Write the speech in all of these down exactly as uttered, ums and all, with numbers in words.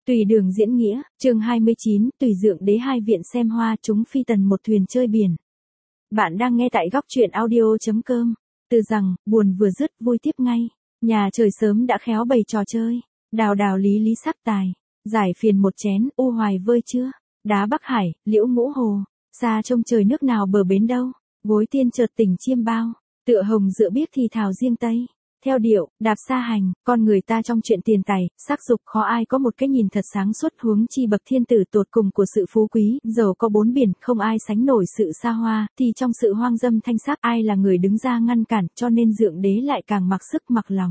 Tùy đường diễn nghĩa, chương hai mươi chín, tùy dượng đế hai viện xem hoa chúng phi tần một thuyền chơi biển. Bạn đang nghe tại góc truyện audio.com. Từ rằng, buồn vừa dứt vui tiếp ngay. Nhà trời sớm đã khéo bày trò chơi. Đào đào lý lý sắc tài. Giải phiền một chén, u hoài vơi chưa. Đá Bắc Hải, liễu ngũ hồ. Xa trông trời nước nào bờ bến đâu. Gối tiên chợt tỉnh chiêm bao. Tựa hồng dựa biết thì thảo riêng tây. Theo điệu, đạp xa hành, con người ta trong chuyện tiền tài, sắc dục khó ai có một cái nhìn thật sáng suốt, huống chi bậc thiên tử tột cùng của sự phú quý, giàu có bốn biển, không ai sánh nổi sự xa hoa, thì trong sự hoang dâm thanh sắc ai là người đứng ra ngăn cản, cho nên dượng đế lại càng mặc sức mặc lòng.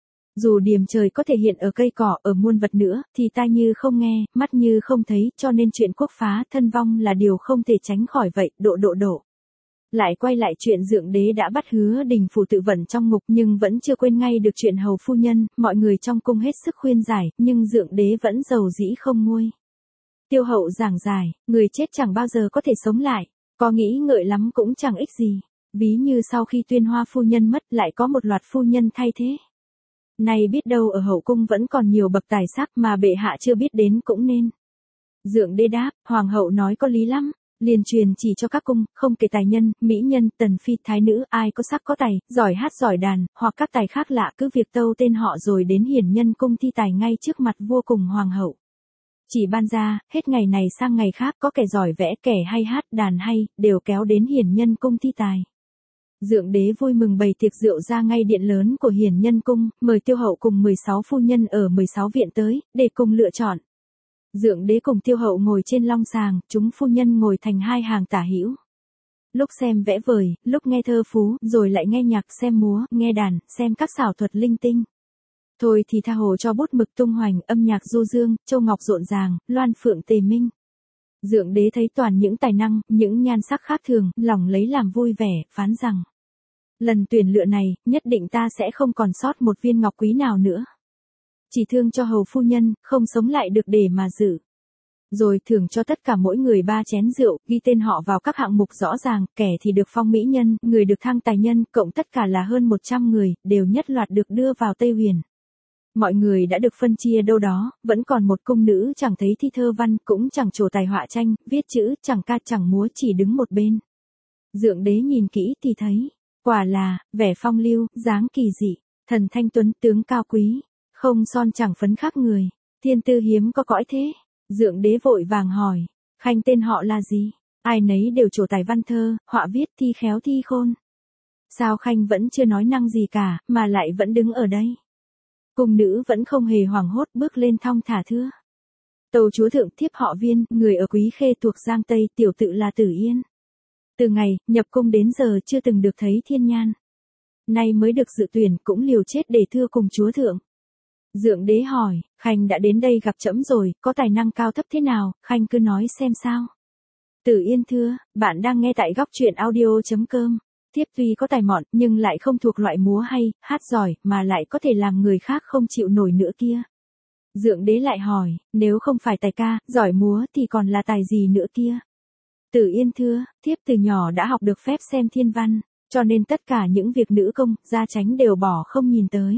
Dù điềm trời có thể hiện ở cây cỏ, ở muôn vật nữa, thì tai như không nghe, mắt như không thấy, cho nên chuyện quốc phá, thân vong là điều không thể tránh khỏi vậy, độ độ độ. Lại quay lại chuyện dượng đế đã bắt Hứa Đình Phủ tự vận trong ngục nhưng vẫn chưa quên ngay được chuyện hầu phu nhân, mọi người trong cung hết sức khuyên giải, nhưng dượng đế vẫn giàu dĩ không nguôi. Tiêu hậu giảng giải, người chết chẳng bao giờ có thể sống lại, có nghĩ ngợi lắm cũng chẳng ích gì, ví như sau khi Tuyên Hoa phu nhân mất lại có một loạt phu nhân thay thế. Nay biết đâu ở hậu cung vẫn còn nhiều bậc tài sắc mà bệ hạ chưa biết đến cũng nên. Dượng đế đáp, hoàng hậu nói có lý lắm. Liền truyền chỉ cho các cung, không kể tài nhân, mỹ nhân, tần phi, thái nữ, ai có sắc có tài, giỏi hát giỏi đàn, hoặc các tài khác lạ cứ việc tâu tên họ rồi đến hiển nhân cung thi tài ngay trước mặt vua cùng hoàng hậu. Chỉ ban ra, hết ngày này sang ngày khác có kẻ giỏi vẽ, kẻ hay hát đàn hay, đều kéo đến hiển nhân cung thi tài. Dượng đế vui mừng bày tiệc rượu ra ngay điện lớn của hiển nhân cung, mời tiêu hậu cùng mười sáu phu nhân ở mười sáu viện tới, để cùng lựa chọn. Dượng đế cùng tiêu hậu ngồi trên long sàng, chúng phu nhân ngồi thành hai hàng tả hữu. Lúc xem vẽ vời, lúc nghe thơ phú, rồi lại nghe nhạc, xem múa, nghe đàn, xem các xảo thuật linh tinh. Thôi thì tha hồ cho bút mực tung hoành, âm nhạc du dương, châu ngọc rộn ràng, loan phượng tề minh. Dượng đế thấy toàn những tài năng, những nhan sắc khác thường, lòng lấy làm vui vẻ, phán rằng: lần tuyển lựa này, nhất định ta sẽ không còn sót một viên ngọc quý nào nữa. Chỉ thương cho hầu phu nhân, không sống lại được để mà giữ. Rồi thưởng cho tất cả mỗi người ba chén rượu, ghi tên họ vào các hạng mục rõ ràng, kẻ thì được phong mỹ nhân, người được thăng tài nhân, cộng tất cả là hơn một trăm người, đều nhất loạt được đưa vào Tây Huyền. Mọi người đã được phân chia đâu đó, vẫn còn một cung nữ chẳng thấy thi thơ văn, cũng chẳng trổ tài họa tranh, viết chữ, chẳng ca chẳng múa, chỉ đứng một bên. Dượng đế nhìn kỹ thì thấy, quả là, vẻ phong lưu, dáng kỳ dị, thần thanh tuấn, tướng cao quý. Không son chẳng phấn khác người, thiên tư hiếm có cõi thế. Dượng đế vội vàng hỏi, khanh tên họ là gì? Ai nấy đều trổ tài văn thơ, họa viết, thi khéo thi khôn. Sao khanh vẫn chưa nói năng gì cả, mà lại vẫn đứng ở đây? Cung nữ vẫn không hề hoảng hốt bước lên thong thả thưa. Tâu chúa thượng thiếp họ Viên, người ở Quý Khê thuộc Giang Tây, tiểu tự là Tử Yên. Từ ngày nhập cung đến giờ chưa từng được thấy thiên nhan. Nay mới được dự tuyển, cũng liều chết để thưa cùng chúa thượng. Dượng đế hỏi, khanh đã đến đây gặp trẫm rồi, có tài năng cao thấp thế nào, khanh cứ nói xem sao. Tử Yên thưa, bạn đang nghe tại góc truyện audio.com. Thiếp tuy có tài mọn, nhưng lại không thuộc loại múa hay, hát giỏi, mà lại có thể làm người khác không chịu nổi nữa kia. Dượng đế lại hỏi, nếu không phải tài ca, giỏi múa thì còn là tài gì nữa kia. Tử Yên thưa, thiếp từ nhỏ đã học được phép xem thiên văn, cho nên tất cả những việc nữ công, gia chánh đều bỏ không nhìn tới.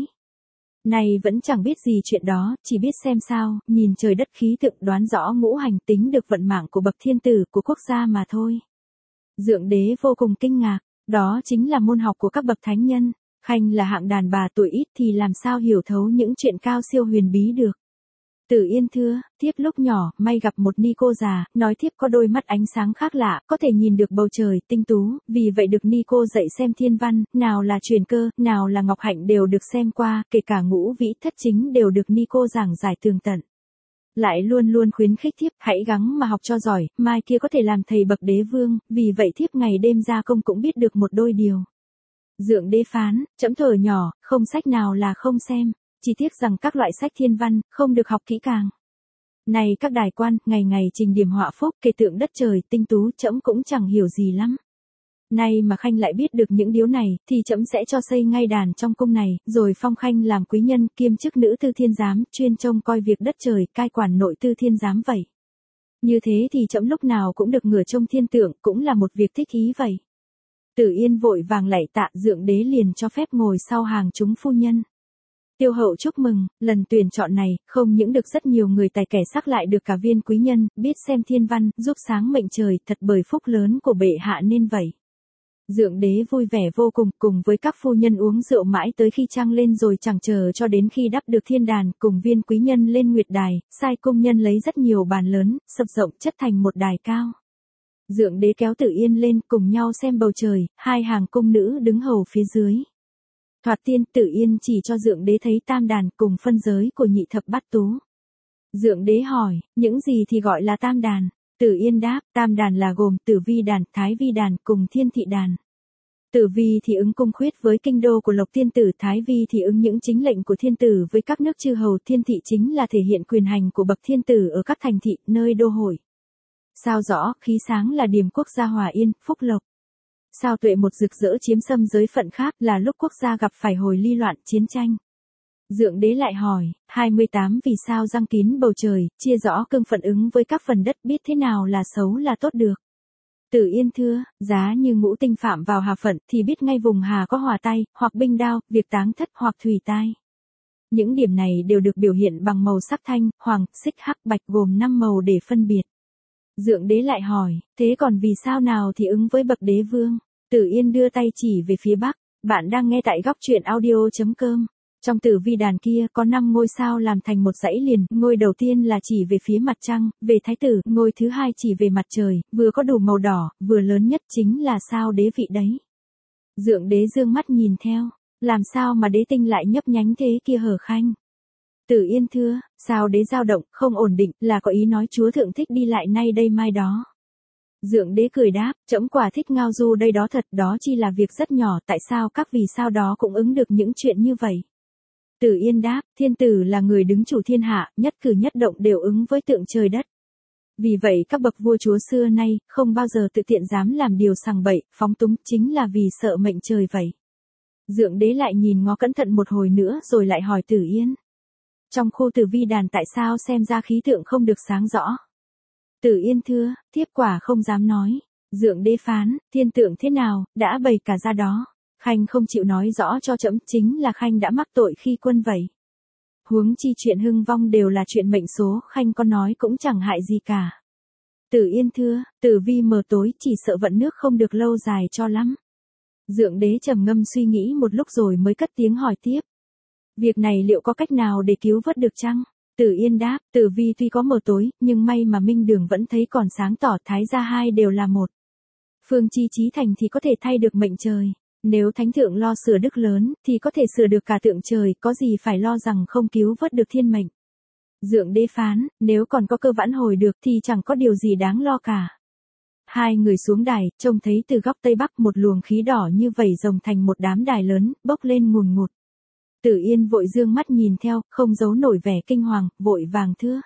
Này vẫn chẳng biết gì chuyện đó, chỉ biết xem sao, nhìn trời đất khí tượng đoán rõ ngũ hành tính được vận mạng của bậc thiên tử của quốc gia mà thôi. Dượng đế vô cùng kinh ngạc, đó chính là môn học của các bậc thánh nhân, khanh là hạng đàn bà tuổi ít thì làm sao hiểu thấu những chuyện cao siêu huyền bí được. Tử Yên thưa, thiếp lúc nhỏ, may gặp một ni cô già, nói thiếp có đôi mắt ánh sáng khác lạ, có thể nhìn được bầu trời, tinh tú, vì vậy được ni cô dạy xem thiên văn, nào là truyền cơ, nào là ngọc hạnh đều được xem qua, kể cả ngũ vĩ thất chính đều được ni cô giảng giải tường tận. Lại luôn luôn khuyến khích thiếp, hãy gắng mà học cho giỏi, mai kia có thể làm thầy bậc đế vương, vì vậy thiếp ngày đêm ra công cũng biết được một đôi điều. Dượng đế phán, trẫm thuở nhỏ, không sách nào là không xem. Chỉ tiếc rằng các loại sách thiên văn, không được học kỹ càng. Này các đài quan, ngày ngày trình điểm họa phúc, kể tượng đất trời, tinh tú, trẫm cũng chẳng hiểu gì lắm. Nay mà khanh lại biết được những điều này, thì trẫm sẽ cho xây ngay đàn trong cung này, rồi phong khanh làm quý nhân, kiêm chức nữ tư thiên giám, chuyên trông coi việc đất trời, cai quản nội tư thiên giám vậy. Như thế thì trẫm lúc nào cũng được ngửa trông thiên tượng, cũng là một việc thích ý vậy. Tử Yên vội vàng lạy tạ, dượng đế liền cho phép ngồi sau hàng chúng phu nhân. Tiêu hậu chúc mừng, lần tuyển chọn này, không những được rất nhiều người tài kẻ sắc lại được cả viên quý nhân, biết xem thiên văn, giúp sáng mệnh trời, thật bởi phúc lớn của bệ hạ nên vậy. Dượng đế vui vẻ vô cùng, cùng với các phu nhân uống rượu mãi tới khi trăng lên rồi chẳng chờ cho đến khi đắp được thiên đàn, cùng viên quý nhân lên nguyệt đài, sai công nhân lấy rất nhiều bàn lớn, sập rộng chất thành một đài cao. Dượng đế kéo Tử Yên lên, cùng nhau xem bầu trời, hai hàng cung nữ đứng hầu phía dưới. Thoạt tiên, Tử Yên chỉ cho Dượng đế thấy tam đàn cùng phân giới của nhị thập bát tú. Dượng đế hỏi, những gì thì gọi là tam đàn? Tử Yên đáp, tam đàn là gồm Tử Vi đàn, Thái Vi đàn cùng Thiên Thị đàn. Tử Vi thì ứng cung khuyết với kinh đô của Lộc Thiên Tử, Thái Vi thì ứng những chính lệnh của thiên tử với các nước chư hầu, Thiên Thị chính là thể hiện quyền hành của bậc thiên tử ở các thành thị, nơi đô hội. Sao rõ, khí sáng là điềm quốc gia hòa yên, phúc lộc. Sao tuệ một rực rỡ chiếm xâm giới phận khác là lúc quốc gia gặp phải hồi ly loạn, chiến tranh. Dượng đế lại hỏi, hai mươi tám vì sao răng kín bầu trời, chia rõ cương phận ứng với các phần đất, biết thế nào là xấu là tốt được. Tử Yên thưa, giá như ngũ tinh phạm vào hà phận thì biết ngay vùng hà có hỏa tay, hoặc binh đao, việc táng thất hoặc thủy tai. Những điểm này đều được biểu hiện bằng màu sắc thanh, hoàng, xích, hắc, bạch gồm năm màu để phân biệt. Dượng đế lại hỏi, thế còn vì sao nào thì ứng với bậc đế vương? Tử Yên đưa tay chỉ về phía bắc, bạn đang nghe tại góc truyện audio chấm com. Trong Tử Vi đàn kia có năm ngôi sao làm thành một dãy liền, ngôi đầu tiên là chỉ về phía mặt trăng, về thái tử, ngôi thứ hai chỉ về mặt trời, vừa có đủ màu đỏ, vừa lớn nhất chính là sao đế vị đấy. Dượng đế dương mắt nhìn theo, làm sao mà đế tinh lại nhấp nhánh thế kia hở khanh? Tử Yên thưa, sao đế dao động, không ổn định, là có ý nói chúa thượng thích đi lại nay đây mai đó. Dượng đế cười đáp, trẫm quả thích ngao du đây đó thật, đó chỉ là việc rất nhỏ, tại sao các vì sao đó cũng ứng được những chuyện như vậy? Tử Yên đáp, thiên tử là người đứng chủ thiên hạ, nhất cử nhất động đều ứng với tượng trời đất. Vì vậy các bậc vua chúa xưa nay, không bao giờ tự tiện dám làm điều sằng bậy, phóng túng, chính là vì sợ mệnh trời vậy. Dượng đế lại nhìn ngó cẩn thận một hồi nữa rồi lại hỏi Tử Yên. Trong khu Tử Vi đàn tại sao xem ra khí tượng không được sáng rõ? Tử Yên thưa, thiếp quả không dám nói. Dượng đế phán, thiên tượng thế nào, đã bày cả ra đó. Khanh không chịu nói rõ cho trẫm, chính là Khanh đã mắc tội khi quân vậy. Huống chi chuyện hưng vong đều là chuyện mệnh số, Khanh có nói cũng chẳng hại gì cả. Tử Yên thưa, Tử Vi mờ tối, chỉ sợ vận nước không được lâu dài cho lắm. Dượng đế trầm ngâm suy nghĩ một lúc rồi mới cất tiếng hỏi tiếp. Việc này liệu có cách nào để cứu vớt được chăng? Tử Yên đáp, Tử Vi tuy có mờ tối, nhưng may mà minh đường vẫn thấy còn sáng tỏ, thái gia hai đều là một. Phương chi chí thành thì có thể thay được mệnh trời. Nếu thánh thượng lo sửa đức lớn, thì có thể sửa được cả tượng trời, có gì phải lo rằng không cứu vớt được thiên mệnh. Dượng đế phán, nếu còn có cơ vãn hồi được thì chẳng có điều gì đáng lo cả. Hai người xuống đài, trông thấy từ góc tây bắc một luồng khí đỏ như vẩy rồng thành một đám đài lớn, bốc lên ngùn ngụt. Tử Yên vội dương mắt nhìn theo, không giấu nổi vẻ kinh hoàng, vội vàng thưa.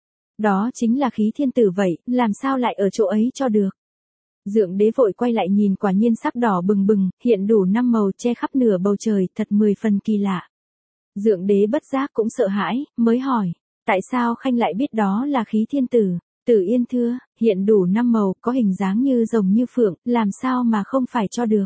Đó chính là khí thiên tử vậy, làm sao lại ở chỗ ấy cho được. Dượng đế vội quay lại nhìn, quả nhiên sắc đỏ bừng bừng, hiện đủ năm màu che khắp nửa bầu trời, thật mười phần kỳ lạ. Dượng đế bất giác cũng sợ hãi, mới hỏi, tại sao Khanh lại biết đó là khí thiên tử? Tử Yên thưa, hiện đủ năm màu, có hình dáng như rồng như phượng, làm sao mà không phải cho được.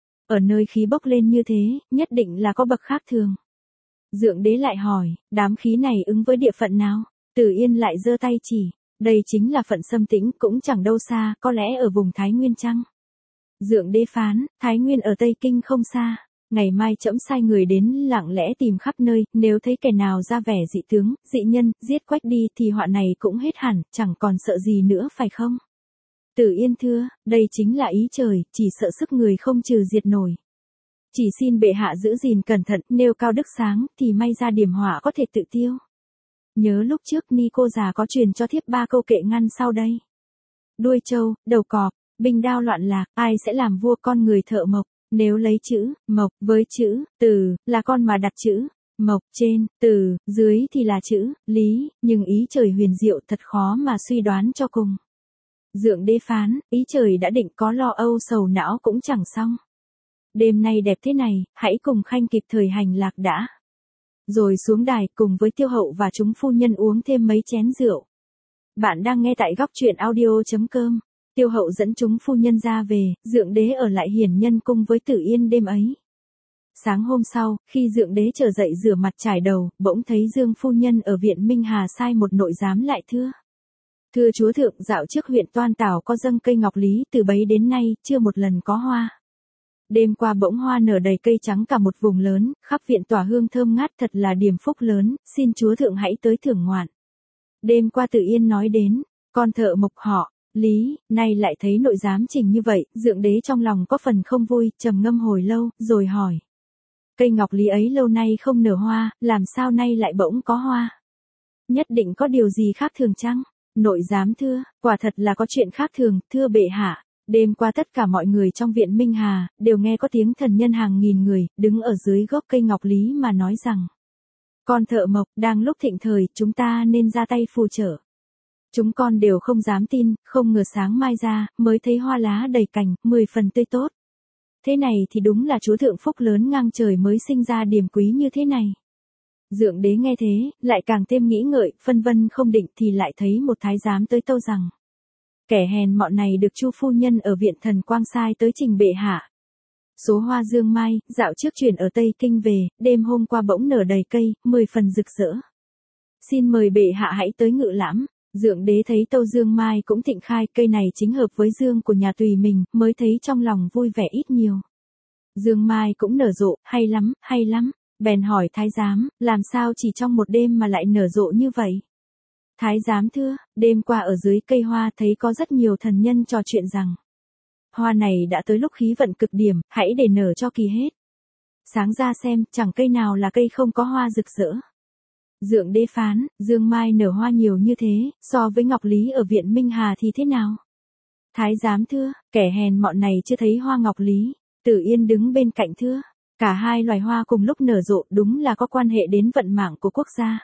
Ở nơi khí bốc lên như thế, nhất định là có bậc khác thường. Dượng đế lại hỏi, đám khí này ứng với địa phận nào? Tử Yên lại giơ tay chỉ. Đây chính là phận Sâm Tĩnh, cũng chẳng đâu xa, có lẽ ở vùng Thái Nguyên chăng? Dượng đế phán, Thái Nguyên ở Tây Kinh không xa. Ngày mai trẫm sai người đến lặng lẽ tìm khắp nơi, nếu thấy kẻ nào ra vẻ dị tướng, dị nhân, giết quách đi thì họa này cũng hết hẳn, chẳng còn sợ gì nữa phải không? Tử Yên thưa, đây chính là ý trời, chỉ sợ sức người không trừ diệt nổi. Chỉ xin bệ hạ giữ gìn cẩn thận, nêu cao đức sáng, thì may ra điểm họa có thể tự tiêu. Nhớ lúc trước Ni cô già có truyền cho thiếp ba câu kệ ngăn sau đây. Đuôi trâu, đầu cọp, binh đao loạn lạc, ai sẽ làm vua con người thợ mộc? Nếu lấy chữ mộc với chữ từ là con mà đặt chữ mộc trên từ dưới thì là chữ lý, nhưng ý trời huyền diệu thật khó mà suy đoán cho cùng. Dượng đế phán, ý trời đã định, có lo âu sầu não cũng chẳng xong. Đêm nay đẹp thế này, hãy cùng Khanh kịp thời hành lạc đã. Rồi xuống đài cùng với Tiêu hậu và chúng phu nhân uống thêm mấy chén rượu. Bạn đang nghe tại góc truyện audio chấm com. Tiêu hậu dẫn chúng phu nhân ra về, Dượng đế ở lại Hiển Nhân cung với Tử Yên đêm ấy. Sáng hôm sau, khi Dượng Đế trở dậy rửa mặt trải đầu, bỗng thấy Dương phu nhân ở viện Minh Hà sai một nội giám lại thưa. Thưa chúa thượng, dạo trước huyện Toan Tảo có dâng cây ngọc lý, từ bấy đến nay, chưa một lần có hoa. Đêm qua bỗng hoa nở đầy cây trắng cả một vùng lớn, khắp viện tỏa hương thơm ngát, thật là điểm phúc lớn, xin chúa thượng hãy tới thưởng ngoạn. Đêm qua Tử Yên nói đến, con thợ mộc họ, Lý, nay lại thấy nội giám trình như vậy, Dượng Đế trong lòng có phần không vui, trầm ngâm hồi lâu, rồi hỏi. Cây ngọc lý ấy lâu nay không nở hoa, làm sao nay lại bỗng có hoa? Nhất định có điều gì khác thường chăng? Nội giám thưa, quả thật là có chuyện khác thường, thưa bệ hạ. Đêm qua tất cả mọi người trong viện Minh Hà, đều nghe có tiếng thần nhân hàng nghìn người, đứng ở dưới gốc cây ngọc lý mà nói rằng. Con thợ mộc, đang lúc thịnh thời, chúng ta nên ra tay phù trợ. Chúng con đều không dám tin, không ngờ sáng mai ra, mới thấy hoa lá đầy cành, mười phần tươi tốt. Thế này thì đúng là chúa thượng phúc lớn ngang trời mới sinh ra điểm quý như thế này. Dượng Đế nghe thế, lại càng thêm nghĩ ngợi, phân vân không định thì lại thấy một thái giám tới tâu rằng. Kẻ hèn mọn này được Chu phu nhân ở viện Thần Quang sai tới trình bệ hạ. Số hoa dương mai, dạo trước chuyển ở Tây Kinh về, đêm hôm qua bỗng nở đầy cây, mười phần rực rỡ. Xin mời bệ hạ hãy tới ngự lãm. Dượng Đế thấy tâu dương mai cũng thịnh khai, cây này chính hợp với dương của nhà tùy mình, mới thấy trong lòng vui vẻ ít nhiều. Dương mai cũng nở rộ, hay lắm, hay lắm. Bèn hỏi thái giám, làm sao chỉ trong một đêm mà lại nở rộ như vậy? Thái giám thưa, đêm qua ở dưới cây hoa thấy có rất nhiều thần nhân trò chuyện rằng. Hoa này đã tới lúc khí vận cực điểm, hãy để nở cho kỳ hết. Sáng ra xem, chẳng cây nào là cây không có hoa rực rỡ. Dượng Đế phán, dương mai nở hoa nhiều như thế, so với ngọc lý ở viện Minh Hà thì thế nào? Thái giám thưa, kẻ hèn mọn này chưa thấy hoa ngọc lý. Tử Yên đứng bên cạnh thưa, cả hai loài hoa cùng lúc nở rộ đúng là có quan hệ đến vận mạng của quốc gia.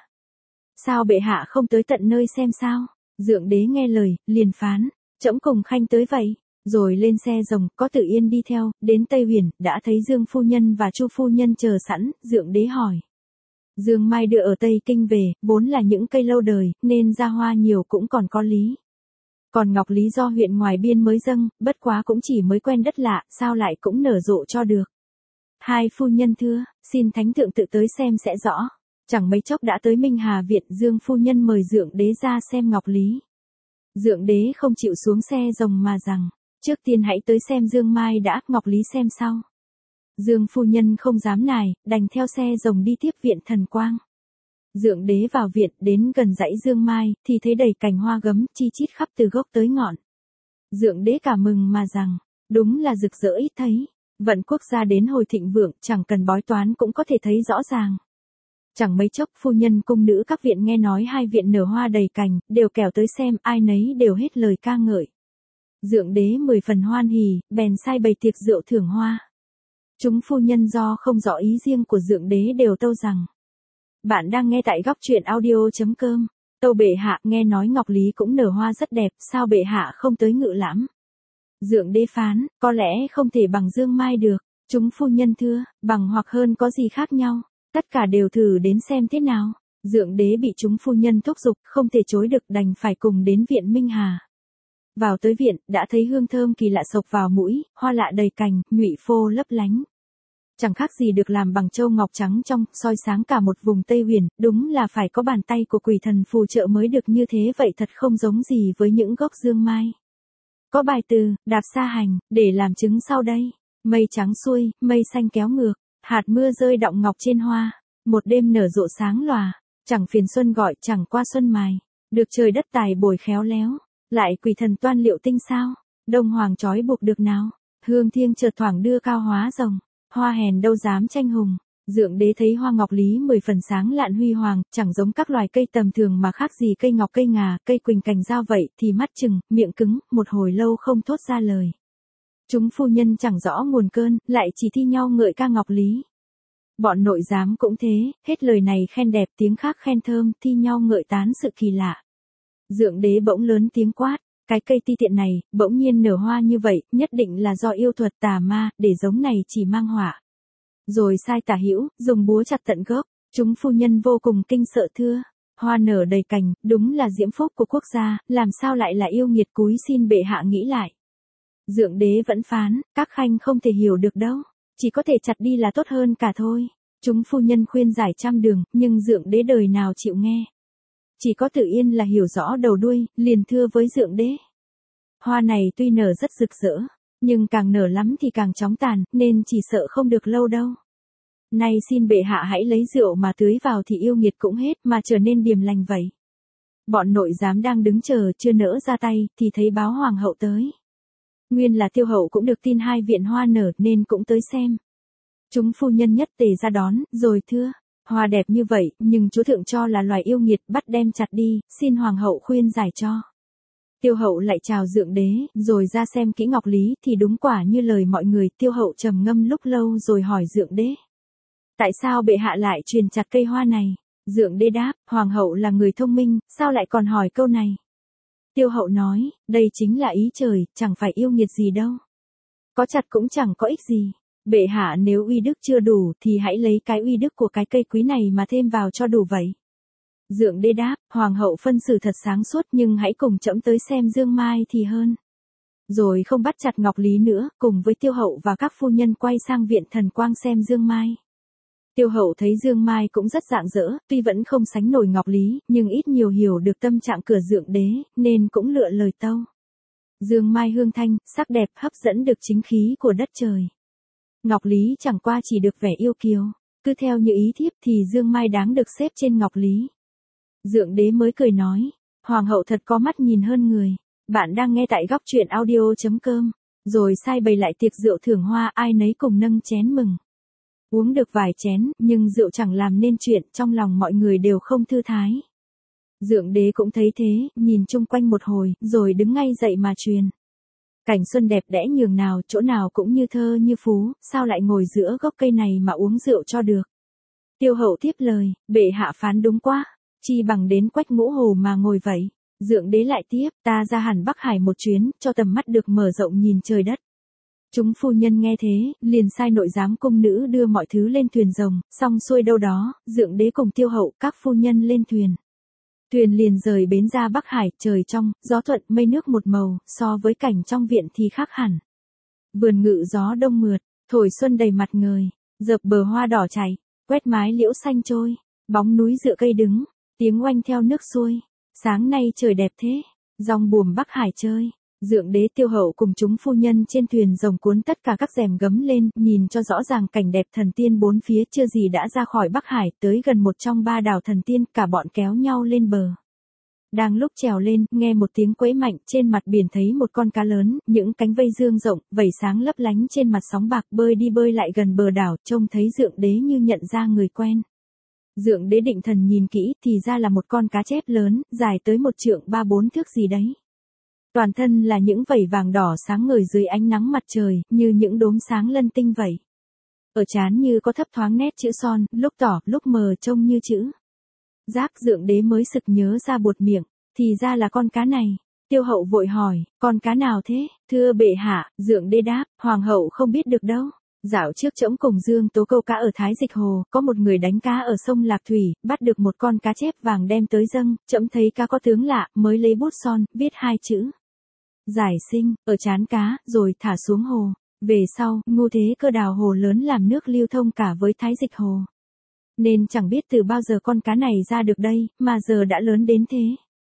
Sao bệ hạ không tới tận nơi xem sao? Dượng Đế nghe lời, liền phán, trẫm cùng khanh tới vậy. Rồi lên xe rồng, có Tử Yên đi theo, đến Tây Huyền, đã thấy Dương phu nhân và Chu phu nhân chờ sẵn, Dượng Đế hỏi. Dương mai đưa ở Tây Kinh về, vốn là những cây lâu đời, nên ra hoa nhiều cũng còn có lý. Còn ngọc lý do huyện ngoài biên mới dâng, bất quá cũng chỉ mới quen đất lạ, sao lại cũng nở rộ cho được. Hai phu nhân thưa, xin thánh thượng tự tới xem sẽ rõ. Chẳng mấy chốc đã tới Minh Hà viện, Dương phu nhân mời Dượng Đế ra xem ngọc lý. Dượng Đế không chịu xuống xe rồng mà rằng, trước tiên hãy tới xem Dương mai đã, ngọc lý xem sau. Dương phu nhân không dám nài, đành theo xe rồng đi tiếp viện Thần Quang. Dượng Đế vào viện, đến gần dãy dương mai, thì thấy đầy cành hoa gấm, chi chít khắp từ gốc tới ngọn. Dượng Đế cả mừng mà rằng, đúng là rực rỡ ít thấy. Vận quốc gia đến hồi thịnh vượng, chẳng cần bói toán cũng có thể thấy rõ ràng. Chẳng mấy chốc, phu nhân cung nữ các viện nghe nói hai viện nở hoa đầy cành, đều kẻo tới xem, ai nấy đều hết lời ca ngợi. Dượng Đế mười phần hoan hỉ, bèn sai bày tiệc rượu thưởng hoa. Chúng phu nhân do không rõ ý riêng của Dượng Đế đều tâu rằng. Bạn đang nghe tại góc truyện audio chấm com. Tâu bệ hạ, nghe nói ngọc lý cũng nở hoa rất đẹp, sao bệ hạ không tới ngự lãm? Dượng Đế phán, có lẽ không thể bằng dương mai được. Chúng phu nhân thưa, bằng hoặc hơn có gì khác nhau, tất cả đều thử đến xem thế nào. Dượng Đế bị chúng phu nhân thúc giục, không thể chối được, đành phải cùng đến viện Minh Hà. Vào tới viện, đã thấy hương thơm kỳ lạ sộc vào mũi, hoa lạ đầy cành, nhụy phô lấp lánh. Chẳng khác gì được làm bằng châu ngọc trắng trong, soi sáng cả một vùng Tây Huyền, đúng là phải có bàn tay của quỷ thần phù trợ mới được như thế, vậy thật không giống gì với những gốc dương mai. Có bài từ, đạp xa hành, để làm chứng sau đây. Mây trắng xuôi, mây xanh kéo ngược, hạt mưa rơi đọng ngọc trên hoa. Một đêm nở rộ sáng lòa, chẳng phiền xuân gọi, chẳng qua xuân mài. Được trời đất tài bồi khéo léo, lại quỷ thần toan liệu tinh sao. Đông hoàng trói buộc được nào, hương thiêng chợt thoảng đưa cao hóa rồng. Hoa hèn đâu dám tranh hùng. Dượng Đế thấy hoa ngọc lý mười phần sáng lạn huy hoàng, chẳng giống các loài cây tầm thường mà khác gì cây ngọc, cây ngà, cây quỳnh cành dao vậy, thì mắt chừng, miệng cứng, một hồi lâu không thốt ra lời. Chúng phu nhân chẳng rõ nguồn cơn, lại chỉ thi nhau ngợi ca ngọc lý. Bọn nội giám cũng thế, hết lời này khen đẹp, tiếng khác khen thơm, thi nhau ngợi tán sự kỳ lạ. Dượng Đế bỗng lớn tiếng quát, cái cây ti tiện này, bỗng nhiên nở hoa như vậy, nhất định là do yêu thuật tà ma, để giống này chỉ mang họa. Rồi sai tả hữu, dùng búa chặt tận gốc. Chúng phu nhân vô cùng kinh sợ thưa, hoa nở đầy cành, đúng là diễm phúc của quốc gia, làm sao lại là yêu nghiệt, cúi xin bệ hạ nghĩ lại. Dượng Đế vẫn phán, các khanh không thể hiểu được đâu. Chỉ có thể chặt đi là tốt hơn cả thôi. Chúng phu nhân khuyên giải trăm đường, nhưng Dượng Đế đời nào chịu nghe. Chỉ có Tử Yên là hiểu rõ đầu đuôi, liền thưa với Dượng Đế. Hoa này tuy nở rất rực rỡ, nhưng càng nở lắm thì càng chóng tàn, nên chỉ sợ không được lâu đâu. Nay xin bệ hạ hãy lấy rượu mà tưới vào thì yêu nghiệt cũng hết mà trở nên điềm lành vậy. Bọn nội giám đang đứng chờ chưa nỡ ra tay, thì thấy báo hoàng hậu tới. Nguyên là Tiêu hậu cũng được tin hai viện hoa nở nên cũng tới xem. Chúng phu nhân nhất tề ra đón, rồi thưa, hoa đẹp như vậy, nhưng chúa thượng cho là loài yêu nghiệt, bắt đem chặt đi, xin hoàng hậu khuyên giải cho. Tiêu hậu lại chào Dượng Đế, rồi ra xem kỹ ngọc lý, thì đúng quả như lời mọi người. Tiêu hậu trầm ngâm lúc lâu rồi hỏi Dượng Đế. Tại sao bệ hạ lại truyền chặt cây hoa này? Dượng Đế đáp, hoàng hậu là người thông minh, sao lại còn hỏi câu này? Tiêu hậu nói, đây chính là ý trời, chẳng phải yêu nghiệt gì đâu. Có chặt cũng chẳng có ích gì. Bệ hạ nếu uy đức chưa đủ thì hãy lấy cái uy đức của cái cây quý này mà thêm vào cho đủ vậy. Dượng Đế đáp, hoàng hậu phân xử thật sáng suốt, nhưng hãy cùng trẫm tới xem Dương Mai thì hơn. Rồi không bắt chặt ngọc lý nữa, cùng với Tiêu hậu và các phu nhân quay sang viện Thần Quang xem Dương Mai. Tiêu hậu thấy Dương Mai cũng rất rạng rỡ, tuy vẫn không sánh nổi ngọc lý, nhưng ít nhiều hiểu được tâm trạng cửa Dượng Đế, nên cũng lựa lời tâu. Dương Mai hương thanh, sắc đẹp, hấp dẫn được chính khí của đất trời. Ngọc lý chẳng qua chỉ được vẻ yêu kiều, cứ theo như ý thiếp thì Dương Mai đáng được xếp trên ngọc lý. Dượng Đế mới cười nói, hoàng hậu thật có mắt nhìn hơn người. Bạn đang nghe tại góc truyện audio chấm com, rồi sai bày lại tiệc rượu thưởng hoa, ai nấy cùng nâng chén mừng. Uống được vài chén, nhưng rượu chẳng làm nên chuyện, trong lòng mọi người đều không thư thái. Dượng Đế cũng thấy thế, nhìn chung quanh một hồi, rồi đứng ngay dậy mà truyền. Cảnh xuân đẹp đẽ nhường nào, chỗ nào cũng như thơ như phú, sao lại ngồi giữa gốc cây này mà uống rượu cho được. Tiêu hậu tiếp lời, bệ hạ phán đúng quá, chi bằng đến Quách Ngũ Hồ mà ngồi vậy. Dượng Đế lại tiếp, ta ra hẳn Bắc Hải một chuyến, cho tầm mắt được mở rộng nhìn trời đất. Chúng phu nhân nghe thế, liền sai nội giám cung nữ đưa mọi thứ lên thuyền rồng, xong xuôi đâu đó, Dượng Đế cùng Tiêu hậu, các phu nhân lên thuyền. Thuyền liền rời bến ra Bắc Hải, trời trong, gió thuận, mây nước một màu, so với cảnh trong viện thì khác hẳn. Vườn ngự gió đông mượt, thổi xuân đầy mặt ngời, dợp bờ hoa đỏ chảy, quét mái liễu xanh trôi, bóng núi dựa cây đứng, tiếng oanh theo nước xuôi. Sáng nay trời đẹp thế, dòng buồm Bắc Hải chơi. Dượng Đế, Tiêu hậu cùng chúng phu nhân trên thuyền rồng cuốn tất cả các rèm gấm lên, nhìn cho rõ ràng cảnh đẹp thần tiên bốn phía, chưa gì đã ra khỏi Bắc Hải, tới gần một trong ba đảo thần tiên, cả bọn kéo nhau lên bờ. Đang lúc trèo lên, nghe một tiếng quẫy mạnh, trên mặt biển thấy một con cá lớn, những cánh vây dương rộng, vẩy sáng lấp lánh trên mặt sóng bạc, bơi đi bơi lại gần bờ đảo, trông thấy Dượng Đế như nhận ra người quen. Dượng Đế định thần nhìn kỹ, thì ra là một con cá chép lớn, dài tới một trượng ba bốn thước gì đấy. Toàn thân là những vảy vàng đỏ sáng ngời dưới ánh nắng mặt trời, như những đốm sáng lân tinh vậy. Ở trán như có thấp thoáng nét chữ son, lúc tỏ, lúc mờ trông như chữ. Giác. Dượng Đế mới sực nhớ ra buột miệng, thì ra là con cá này. Tiêu hậu vội hỏi, con cá nào thế? Thưa bệ hạ, Dượng Đế đáp, hoàng hậu không biết được đâu. Dạo trước trẫm cùng Dương Tố câu cá ở Thái Dịch Hồ, có một người đánh cá ở sông Lạc Thủy, bắt được một con cá chép vàng đem tới dâng, trẫm thấy cá có tướng lạ, mới lấy bút son, viết hai chữ. Giải sinh, ở trán cá, rồi thả xuống hồ. Về sau, Ngô Thế Cơ đào hồ lớn làm nước lưu thông cả với Thái Dịch Hồ. Nên chẳng biết từ bao giờ con cá này ra được đây, mà giờ đã lớn đến thế.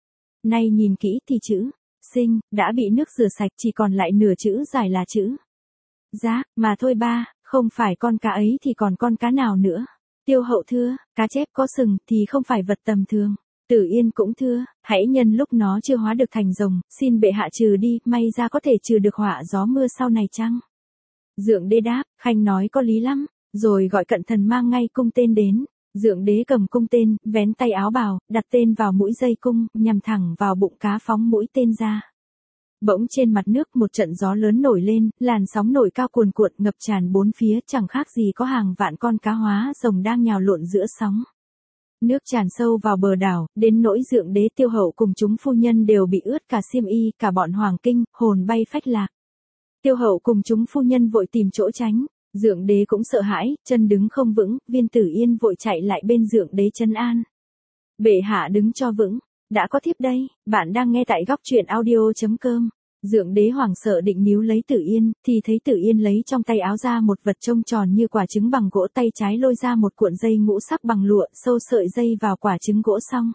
Nay nhìn kỹ thì chữ sinh đã bị nước rửa sạch, chỉ còn lại nửa chữ giải là chữ giác, mà thôi ba, không phải con cá ấy thì còn con cá nào nữa. Tiêu hậu thưa, cá chép có sừng thì không phải vật tầm thường. Tử Yên cũng thưa, hãy nhân lúc nó chưa hóa được thành rồng, xin bệ hạ trừ đi, may ra có thể trừ được họa gió mưa sau này chăng? Dượng Đế đáp, khanh nói có lý lắm, rồi gọi cận thần mang ngay cung tên đến. Dượng Đế cầm cung tên, vén tay áo bào, đặt tên vào mũi dây cung, nhằm thẳng vào bụng cá phóng mũi tên ra. Bỗng trên mặt nước một trận gió lớn nổi lên, làn sóng nổi cao cuồn cuộn ngập tràn bốn phía, chẳng khác gì có hàng vạn con cá hóa rồng đang nhào lộn giữa sóng. Nước tràn sâu vào bờ đảo, đến nỗi Dượng Đế, Tiêu hậu cùng chúng phu nhân đều bị ướt cả xiêm y, cả bọn hoàng kinh, hồn bay phách lạc. Tiêu hậu cùng chúng phu nhân vội tìm chỗ tránh, Dượng Đế cũng sợ hãi, chân đứng không vững, Viên Tử Yên vội chạy lại bên Dượng Đế trấn an. Bệ hạ đứng cho vững, đã có thiếp đây. Bạn đang nghe tại góc truyện audio chấm com. Dượng đế hoảng sợ định níu lấy Tử Yên, thì thấy Tử Yên lấy trong tay áo ra một vật trông tròn như quả trứng bằng gỗ, tay trái lôi ra một cuộn dây ngũ sắc bằng lụa, sâu sợi dây vào quả trứng gỗ xong.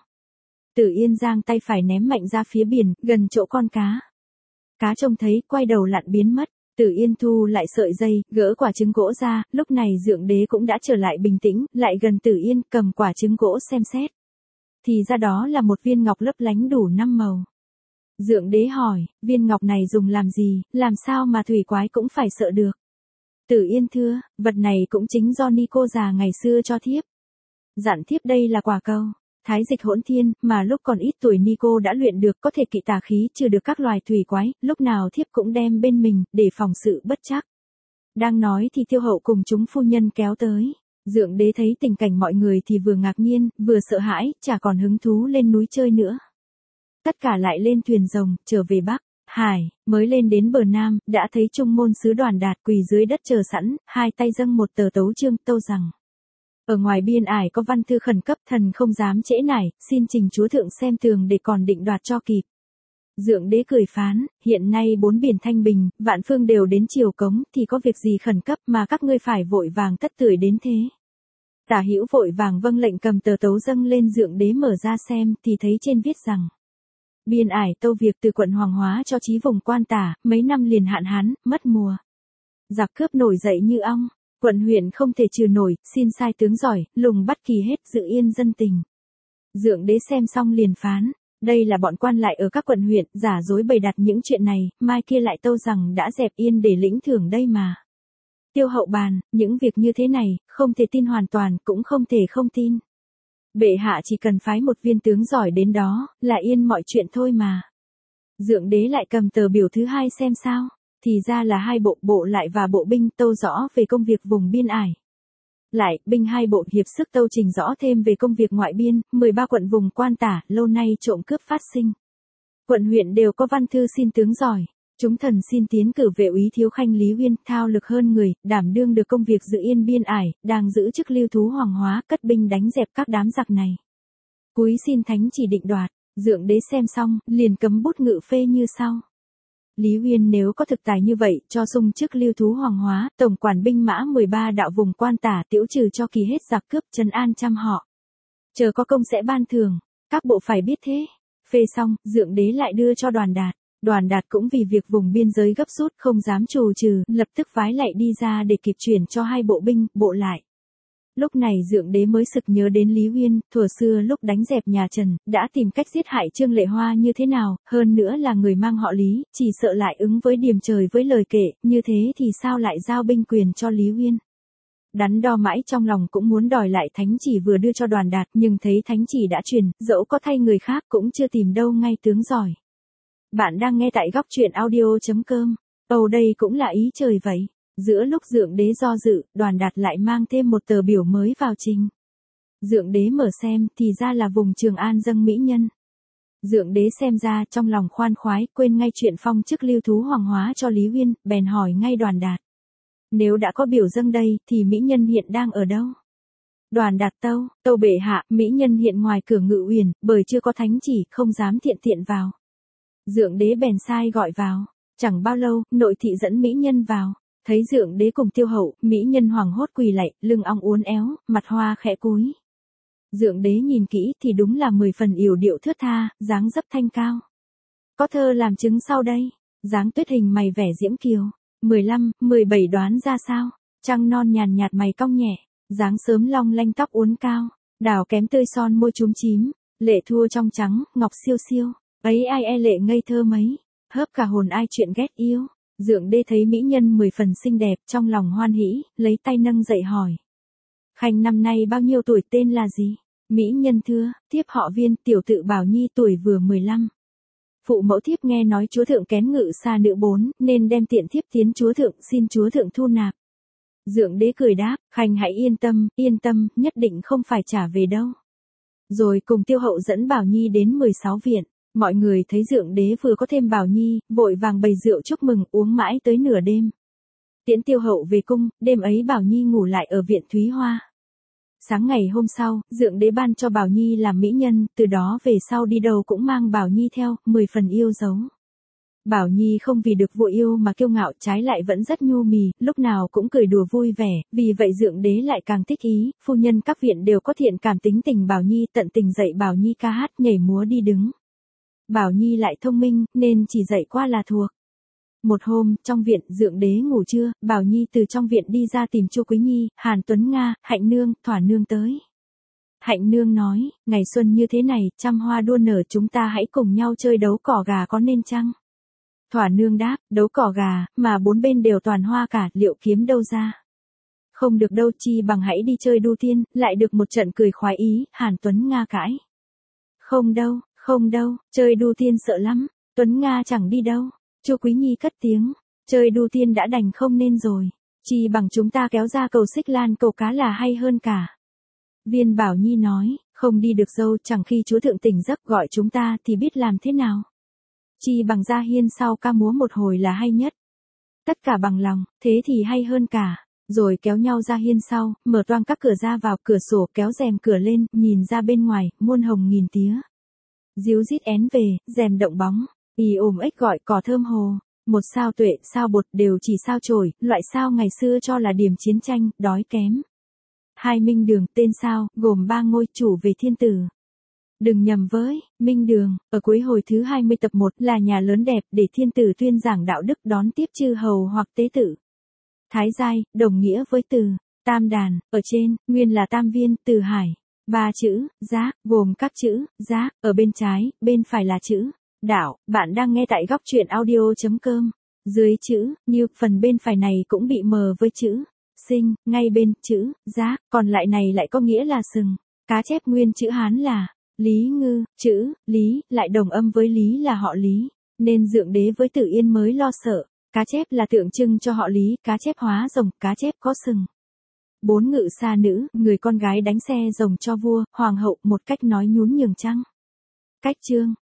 Tử Yên giang tay phải ném mạnh ra phía biển, gần chỗ con cá. Cá trông thấy, quay đầu lặn biến mất. Tử Yên thu lại sợi dây, gỡ quả trứng gỗ ra, lúc này Dượng đế cũng đã trở lại bình tĩnh, lại gần Tử Yên, cầm quả trứng gỗ xem xét. Thì ra đó là một viên ngọc lấp lánh đủ năm màu. Dượng đế hỏi, viên ngọc này dùng làm gì, làm sao mà thủy quái cũng phải sợ được. Tử Yên thưa, vật này cũng chính do ni cô già ngày xưa cho thiếp. Dặn thiếp đây là quả cầu, thái dịch hỗn thiên, mà lúc còn ít tuổi ni cô đã luyện được, có thể kỵ tà khí, trừ được các loài thủy quái, lúc nào thiếp cũng đem bên mình, để phòng sự bất trắc. Đang nói thì Tiêu hậu cùng chúng phu nhân kéo tới. Dượng đế thấy tình cảnh mọi người thì vừa ngạc nhiên, vừa sợ hãi, chả còn hứng thú lên núi chơi nữa. Tất cả lại lên thuyền rồng, trở về Bắc Hải, mới lên đến bờ Nam, đã thấy Trung môn sứ Đoàn Đạt quỳ dưới đất chờ sẵn, hai tay dâng một tờ tấu chương, tâu rằng: ở ngoài biên ải có văn thư khẩn cấp, thần không dám trễ nải, xin trình chúa thượng xem tường để còn định đoạt cho kịp. Dượng đế cười phán, hiện nay bốn biển thanh bình, vạn phương đều đến triều cống, thì có việc gì khẩn cấp mà các ngươi phải vội vàng tất tưởi đến thế. Tả Hữu vội vàng vâng lệnh cầm tờ tấu dâng lên. Dượng đế mở ra xem, thì thấy trên viết rằng: biên ải tâu việc từ quận Hoàng Hóa cho chí vùng Quan Tả, mấy năm liền hạn hán, mất mùa. Giặc cướp nổi dậy như ong, quận huyện không thể trừ nổi, xin sai tướng giỏi, lùng bắt kỳ hết, giữ yên dân tình. Dượng đế xem xong liền phán, đây là bọn quan lại ở các quận huyện, giả dối bày đặt những chuyện này, mai kia lại tâu rằng đã dẹp yên để lĩnh thưởng đây mà. Tiêu hậu bàn, những việc như thế này, không thể tin hoàn toàn, cũng không thể không tin. Bệ hạ chỉ cần phái một viên tướng giỏi đến đó, là yên mọi chuyện thôi mà. Dượng đế lại cầm tờ biểu thứ hai xem sao, thì ra là hai bộ, bộ lại và bộ binh, tâu rõ về công việc vùng biên ải. Lại, binh hai bộ hiệp sức tâu trình rõ thêm về công việc ngoại biên, mười ba quận vùng Quan Tả, lâu nay trộm cướp phát sinh. Quận huyện đều có văn thư xin tướng giỏi. Chúng thần xin tiến cử vệ úy Thiếu Khanh Lý Uyên, thao lực hơn người, đảm đương được công việc giữ yên biên ải, đang giữ chức lưu thú Hoàng Hóa, cất binh đánh dẹp các đám giặc này. Cúi xin thánh chỉ định đoạt. Dượng đế xem xong, liền cấm bút ngự phê như sau. Lý Uyên nếu có thực tài như vậy, cho sung chức lưu thú Hoàng Hóa, tổng quản binh mã mười ba đạo vùng Quan Tả, tiễu trừ cho kỳ hết giặc cướp, trấn an trăm họ. Chờ có công sẽ ban thưởng, các bộ phải biết thế. Phê xong, Dượng đế lại đưa cho Đoàn Đạt. Đoàn Đạt cũng vì việc vùng biên giới gấp rút không dám trù trừ, lập tức phái lại đi ra để kịp chuyển cho hai bộ binh, bộ lại. Lúc này Dượng đế mới sực nhớ đến Lý Uyên, thuở xưa lúc đánh dẹp nhà Trần, đã tìm cách giết hại Trương Lệ Hoa như thế nào, hơn nữa là người mang họ Lý, chỉ sợ lại ứng với điềm trời với lời kể, như thế thì sao lại giao binh quyền cho Lý Uyên. Đắn đo mãi trong lòng cũng muốn đòi lại thánh chỉ vừa đưa cho Đoàn Đạt, nhưng thấy thánh chỉ đã truyền, dẫu có thay người khác cũng chưa tìm đâu ngay tướng giỏi. Bạn đang nghe tại góc truyện audio chấm com. Âu đây cũng là ý trời vậy. Giữa lúc Dượng đế do dự, Đoàn Đạt lại mang thêm một tờ biểu mới vào trình. Dượng đế mở xem, thì ra là vùng Trường An dâng mỹ nhân. Dượng đế xem ra trong lòng khoan khoái, quên ngay chuyện phong chức lưu thú Hoàng Hóa cho Lý Uyên, bèn hỏi ngay Đoàn Đạt. Nếu đã có biểu dâng đây, thì mỹ nhân hiện đang ở đâu? Đoàn Đạt tâu, tâu bệ hạ, mỹ nhân hiện ngoài cửa Ngự Uyển, bởi chưa có thánh chỉ, không dám thiện thiện vào. Dượng đế bèn sai gọi vào. Chẳng bao lâu, nội thị dẫn mỹ nhân vào. Thấy Dượng đế cùng Tiêu hậu, mỹ nhân hoảng hốt quỳ lạy, lưng ong uốn éo, mặt hoa khẽ cúi. Dượng đế nhìn kỹ thì đúng là mười phần yểu điệu thướt tha, dáng dấp thanh cao. Có thơ làm chứng sau đây. Dáng tuyết hình mày vẻ diễm kiều. mười lăm, mười bảy đoán ra sao? Trăng non nhàn nhạt mày cong nhẹ. Dáng sớm long lanh tóc uốn cao. Đào kém tươi son môi chúm chím. Lệ thua trong trắng, ngọc siêu siêu. Ấy ai e lệ ngây thơ mấy. Hớp cả hồn ai chuyện ghét yêu. Dượng đế thấy mỹ nhân mười phần xinh đẹp, trong lòng hoan hỉ, lấy tay nâng dậy hỏi. Khanh năm nay bao nhiêu tuổi, tên là gì? Mỹ nhân thưa, thiếp họ Viên, tiểu tự Bảo Nhi, tuổi vừa mười lăm. Phụ mẫu thiếp nghe nói chúa thượng kén ngự xa nữ bốn, nên đem tiện thiếp tiến chúa thượng, xin chúa thượng thu nạp. Dượng đế cười đáp, Khanh hãy yên tâm, yên tâm, nhất định không phải trả về đâu. Rồi cùng Tiêu hậu dẫn Bảo Nhi đến mười sáu viện. Mọi người thấy Dượng đế vừa có thêm Bảo Nhi, vội vàng bày rượu chúc mừng, uống mãi tới nửa đêm. Tiễn Tiêu hậu về cung, đêm ấy Bảo Nhi ngủ lại ở viện Thúy Hoa. Sáng ngày hôm sau, Dượng đế ban cho Bảo Nhi làm mỹ nhân, từ đó về sau đi đâu cũng mang Bảo Nhi theo, mười phần yêu dấu. Bảo Nhi không vì được vua yêu mà kiêu ngạo, trái lại vẫn rất nhu mì, lúc nào cũng cười đùa vui vẻ, vì vậy Dượng Đế lại càng thích ý, phu nhân các viện đều có thiện cảm tính tình Bảo Nhi, tận tình dạy Bảo Nhi ca hát, nhảy múa đi đứng. Bảo Nhi lại thông minh, nên chỉ dạy qua là thuộc. Một hôm, trong viện, Dượng Đế ngủ trưa, Bảo Nhi từ trong viện đi ra tìm Chu Quý Nhi, Hàn Tuấn Nga, Hạnh Nương, Thỏa Nương tới. Hạnh Nương nói, ngày xuân như thế này, trăm hoa đua nở, chúng ta hãy cùng nhau chơi đấu cỏ gà có nên chăng? Thỏa Nương đáp, đấu cỏ gà, mà bốn bên đều toàn hoa cả, liệu kiếm đâu ra? Không được đâu, chi bằng hãy đi chơi đu tiên, lại được một trận cười khoái ý. Hàn Tuấn Nga cãi. Không đâu, không đâu, chơi đu tiên sợ lắm, Tuấn Nga chẳng đi đâu. Chu Quý Nhi cất tiếng, chơi đu tiên đã đành không nên rồi, chi bằng chúng ta kéo ra cầu xích lan cầu cá là hay hơn cả. Viên Bảo Nhi nói, không đi được dâu, chẳng khi chúa thượng tỉnh giấc gọi chúng ta thì biết làm thế nào. Chi bằng ra hiên sau ca múa một hồi là hay nhất. Tất cả bằng lòng, thế thì hay hơn cả. Rồi kéo nhau ra hiên sau, mở toang các cửa ra vào, cửa sổ kéo rèm cửa lên, nhìn ra bên ngoài, muôn hồng nghìn tía. Díu rít én về, rèm động bóng, ì ồm ếch gọi cỏ thơm hồ. Một sao tuệ, sao bột đều chỉ sao chổi, loại sao ngày xưa cho là điểm chiến tranh, đói kém. Hai minh đường, tên sao, gồm ba ngôi, chủ về thiên tử. Đừng nhầm với, minh đường, ở cuối hồi thứ hai mươi tập một là nhà lớn đẹp để thiên tử tuyên giảng đạo đức đón tiếp chư hầu hoặc tế tự. Thái giai, đồng nghĩa với từ, tam đàn, ở trên, nguyên là tam viên, từ hải. Ba chữ, giác, gồm các chữ, giác, ở bên trái, bên phải là chữ, đạo. Bạn đang nghe tại góc truyện audio chấm com. Dưới chữ, như, phần bên phải này cũng bị mờ với chữ, sinh, ngay bên, chữ, giác, còn lại này lại có nghĩa là sừng. Cá chép nguyên chữ Hán là, Lý Ngư, chữ, Lý, lại đồng âm với Lý là họ Lý, nên Dượng Đế với Tử Yên mới lo sợ. Cá chép là tượng trưng cho họ Lý, cá chép hóa rồng, cá chép có sừng. Bốn ngự sa nữ, người con gái đánh xe rồng cho vua, hoàng hậu, một cách nói nhún nhường chăng. Cách chương,